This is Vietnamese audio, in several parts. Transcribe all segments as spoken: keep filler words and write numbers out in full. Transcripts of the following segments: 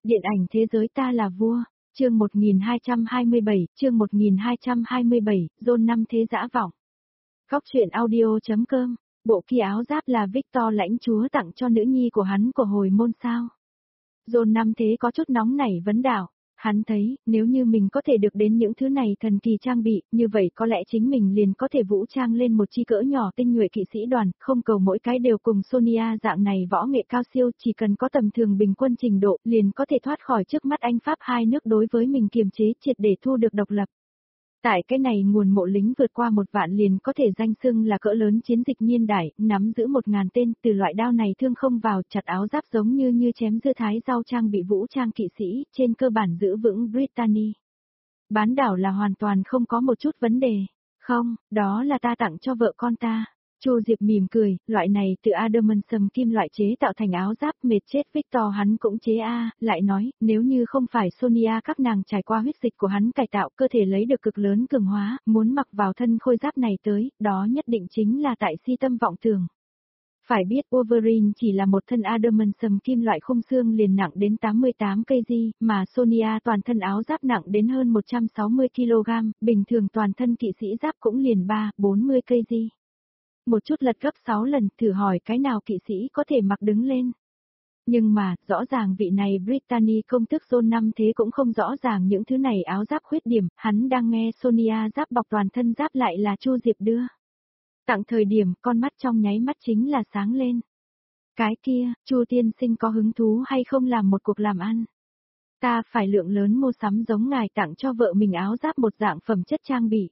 Điện ảnh thế giới ta là vua, chương một nghìn hai trăm hai mươi bảy, chương một nghìn hai trăm hai mươi bảy, Zone năm thế dã vọng. Góc truyện audio.com, bộ kia áo giáp là Victor lãnh chúa tặng cho nữ nhi của hắn của hồi môn sao. Zone năm thế có chút nóng nảy vấn đạo. Hắn thấy, nếu như mình có thể được đến những thứ này thần kỳ trang bị, như vậy có lẽ chính mình liền có thể vũ trang lên một chi cỡ nhỏ tinh nhuệ kỵ sĩ đoàn, không cầu mỗi cái đều cùng Sonia dạng này võ nghệ cao siêu, chỉ cần có tầm thường bình quân trình độ, liền có thể thoát khỏi trước mắt Anh Pháp hai nước đối với mình kiềm chế triệt để thu được độc lập. Tại cái này nguồn mộ lính vượt qua một vạn liền có thể danh xưng là cỡ lớn chiến dịch niên đại, nắm giữ một ngàn tên, từ loại đao này thương không vào, chặt áo giáp giống như như chém dưa thái rau trang bị vũ trang kỵ sĩ, trên cơ bản giữ vững Brittany. Bán đảo là hoàn toàn không có một chút vấn đề. Không, đó là ta tặng cho vợ con ta. Chu Diệp mỉm cười, loại này từ adamantium kim loại chế tạo thành áo giáp mệt chết Victor hắn cũng chế a, lại nói, nếu như không phải Sonia các nàng trải qua huyết dịch của hắn cải tạo cơ thể lấy được cực lớn cường hóa, muốn mặc vào thân khôi giáp này tới, đó nhất định chính là tại si tâm vọng tưởng. Phải biết Wolverine chỉ là một thân adamantium kim loại khung xương liền nặng đến tám mươi tám ki lô gam, mà Sonia toàn thân áo giáp nặng đến hơn một trăm sáu mươi ki lô gam, bình thường toàn thân kỵ sĩ giáp cũng liền ba bốn mươi ki lô gam. Một chút lật gấp sáu lần, thử hỏi cái nào kỵ sĩ có thể mặc đứng lên. Nhưng mà, rõ ràng vị này Brittany công tước Zone năm thế cũng không rõ ràng những thứ này áo giáp khuyết điểm, hắn đang nghe Sonia giáp bọc toàn thân giáp lại là Chu Diệp đưa. Tặng thời điểm, con mắt trong nháy mắt chính là sáng lên. Cái kia, Chu tiên sinh có hứng thú hay không làm một cuộc làm ăn? Ta phải lượng lớn mua sắm giống ngài tặng cho vợ mình áo giáp một dạng phẩm chất trang bị.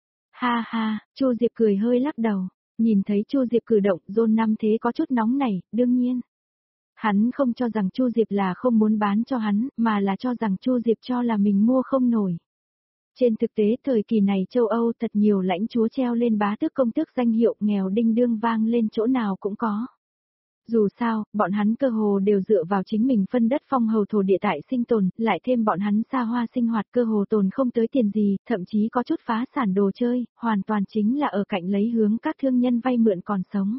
Ha ha, Chu Diệp cười hơi lắc đầu. Nhìn thấy Chu Diệp cử động, Zone năm thế có chút nóng nảy, đương nhiên. Hắn không cho rằng Chu Diệp là không muốn bán cho hắn, mà là cho rằng Chu Diệp cho là mình mua không nổi. Trên thực tế thời kỳ này châu Âu thật nhiều lãnh chúa treo lên bá tước công tước danh hiệu nghèo đinh đương vang lên chỗ nào cũng có. Dù sao, bọn hắn cơ hồ đều dựa vào chính mình phân đất phong hầu thổ địa tại sinh tồn, lại thêm bọn hắn xa hoa sinh hoạt cơ hồ tồn không tới tiền gì, thậm chí có chút phá sản đồ chơi, hoàn toàn chính là ở cạnh lấy hướng các thương nhân vay mượn còn sống.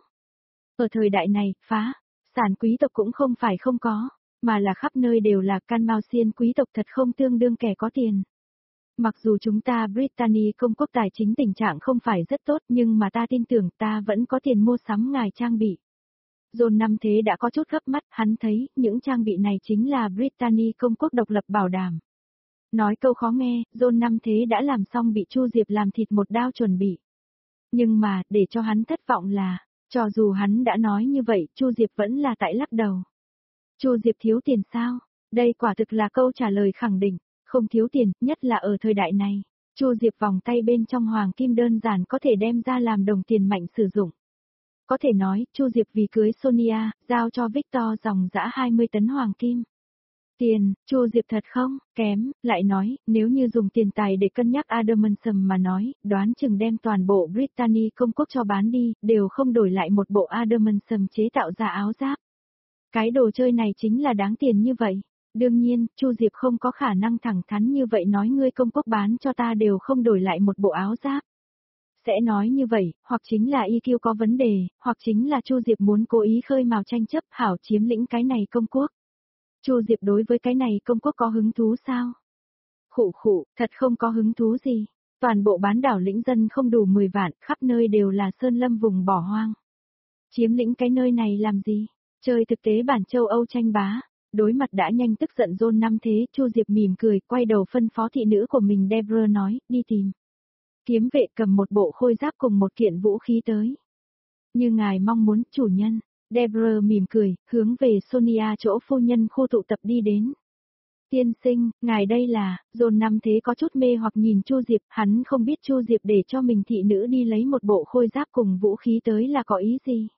Ở thời đại này, phá sản quý tộc cũng không phải không có, mà là khắp nơi đều là can mao xiên quý tộc thật không tương đương kẻ có tiền. Mặc dù chúng ta Brittany công quốc tài chính tình trạng không phải rất tốt nhưng mà ta tin tưởng ta vẫn có tiền mua sắm ngài trang bị. Zone năm thế đã có chút gấp mắt, hắn thấy, những trang bị này chính là Brittany công quốc độc lập bảo đảm. Nói câu khó nghe, Zone năm thế đã làm xong bị Chu Diệp làm thịt một đao chuẩn bị. Nhưng mà, để cho hắn thất vọng là, cho dù hắn đã nói như vậy, Chu Diệp vẫn là tại lắc đầu. Chu Diệp thiếu tiền sao? Đây quả thực là câu trả lời khẳng định, không thiếu tiền, nhất là ở thời đại này. Chu Diệp vòng tay bên trong hoàng kim đơn giản có thể đem ra làm đồng tiền mạnh sử dụng. Có thể nói, Chu Diệp vì cưới Sonia, giao cho Victor dòng dã hai mươi tấn hoàng kim. Tiền, Chu Diệp thật không, kém, lại nói, nếu như dùng tiền tài để cân nhắc adamantium mà nói, đoán chừng đem toàn bộ Brittany công quốc cho bán đi, đều không đổi lại một bộ adamantium chế tạo ra áo giáp. Cái đồ chơi này chính là đáng tiền như vậy. Đương nhiên, Chu Diệp không có khả năng thẳng thắn như vậy nói ngươi công quốc bán cho ta đều không đổi lại một bộ áo giáp. Sẽ nói như vậy, hoặc chính là i kiu có vấn đề, hoặc chính là Chu Diệp muốn cố ý khơi mào tranh chấp hảo chiếm lĩnh cái này công quốc. Chu Diệp đối với cái này công quốc có hứng thú sao? Khụ khụ, thật không có hứng thú gì. Toàn bộ bán đảo lĩnh dân không đủ mười vạn, khắp nơi đều là sơn lâm vùng bỏ hoang. Chiếm lĩnh cái nơi này làm gì? Chơi thực tế bản châu Âu tranh bá. Đối mặt đã nhanh tức giận Zone năm thế, Chu Diệp mỉm cười, quay đầu phân phó thị nữ của mình Deborah nói, đi tìm. Kiếm vệ cầm một bộ khôi giáp cùng một kiện vũ khí tới. Như ngài mong muốn, chủ nhân. Deborah mỉm cười, hướng về Sonia chỗ phu nhân khu tụ tập đi đến. Tiên sinh, ngài đây là, Zone năm thế có chút mê hoặc nhìn Chu Diệp, hắn không biết Chu Diệp để cho mình thị nữ đi lấy một bộ khôi giáp cùng vũ khí tới là có ý gì.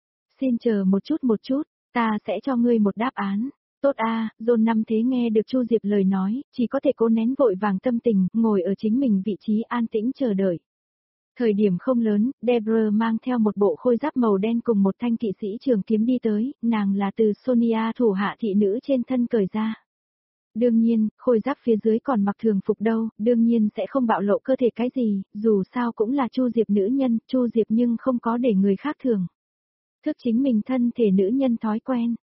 Xin chờ một chút một chút, ta sẽ cho ngươi một đáp án. Tốt a, à, Zone năm thế nghe được Chu Diệp lời nói, chỉ có thể cố nén vội vàng tâm tình, ngồi ở chính mình vị trí an tĩnh chờ đợi. Thời điểm không lớn, Deborah mang theo một bộ khôi giáp màu đen cùng một thanh kỵ sĩ trường kiếm đi tới, nàng là từ Sonia thủ hạ thị nữ trên thân cởi ra. Đương nhiên, khôi giáp phía dưới còn mặc thường phục đâu, đương nhiên sẽ không bạo lộ cơ thể cái gì, dù sao cũng là Chu Diệp nữ nhân, Chu Diệp nhưng không có để người khác thường. Thức chính mình thân thể nữ nhân thói quen.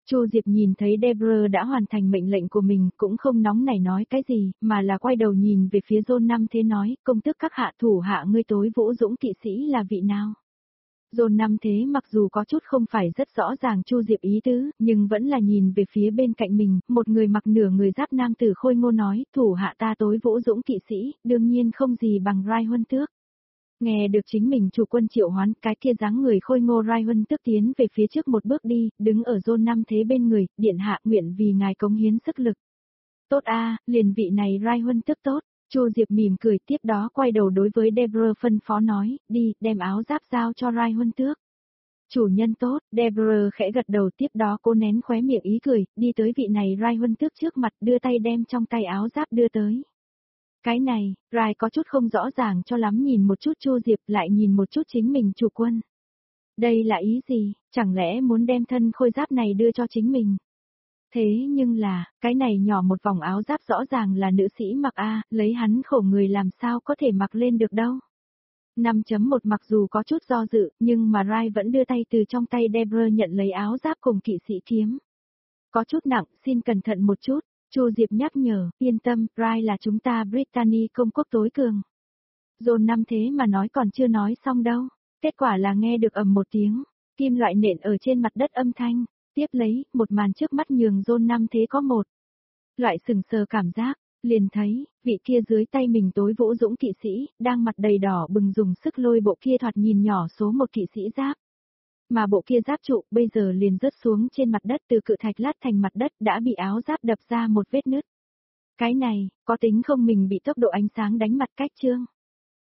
Chu Diệp nhìn thấy Deborah đã hoàn thành mệnh lệnh của mình, cũng không nóng nảy nói cái gì, mà là quay đầu nhìn về phía John năm thế nói, công tước các hạ thủ hạ ngươi tối vũ dũng kỵ sĩ là vị nào? John năm thế mặc dù có chút không phải rất rõ ràng Chu Diệp ý tứ, nhưng vẫn là nhìn về phía bên cạnh mình, một người mặc nửa người giáp nam tử khôi ngô nói, thủ hạ ta tối vũ dũng kỵ sĩ, đương nhiên không gì bằng Rai Huân Tước. Nghe được chính mình chủ quân triệu hoán, cái kia dáng người khôi ngô Rai Huân Tước tiến về phía trước một bước đi, đứng ở John năm thế bên người, điện hạ nguyện vì ngài cống hiến sức lực. Tốt a, liền vị này Rai Huân Tước tốt. Chu Diệp mỉm cười tiếp đó quay đầu đối với Deborah phân phó nói, đi, đem áo giáp giao cho Rai Huân Tước. Chủ nhân tốt, Deborah khẽ gật đầu tiếp đó cô nén khóe miệng ý cười, đi tới vị này Rai Huân Tước trước mặt đưa tay đem trong tay áo giáp đưa tới. Cái này, Rai có chút không rõ ràng cho lắm nhìn một chút Chu Diệp lại nhìn một chút chính mình chủ quân. Đây là ý gì, chẳng lẽ muốn đem thân khôi giáp này đưa cho chính mình? Thế nhưng là, cái này nhỏ một vòng áo giáp rõ ràng là nữ sĩ mặc a, lấy hắn khổ người làm sao có thể mặc lên được đâu. năm chấm một mặc dù có chút do dự, nhưng mà Rai vẫn đưa tay từ trong tay Deborah nhận lấy áo giáp cùng kỵ sĩ kiếm. Có chút nặng, xin cẩn thận một chút, Chu Diệp nhắc nhở, yên tâm, Rai là chúng ta Brittany công quốc tối cường. John năm thế mà nói còn chưa nói xong đâu, kết quả là nghe được ầm một tiếng, kim loại nện ở trên mặt đất âm thanh. Tiếp lấy, một màn trước mắt nhường John năm thế có một loại sừng sờ cảm giác, liền thấy, vị kia dưới tay mình tối vũ dũng kỵ sĩ, đang mặt đầy đỏ bừng dùng sức lôi bộ kia thoạt nhìn nhỏ số một kỵ sĩ giáp. Mà bộ kia giáp trụ bây giờ liền rớt xuống trên mặt đất từ cự thạch lát thành mặt đất đã bị áo giáp đập ra một vết nứt. Cái này, có tính không mình bị tốc độ ánh sáng đánh mặt cách chương.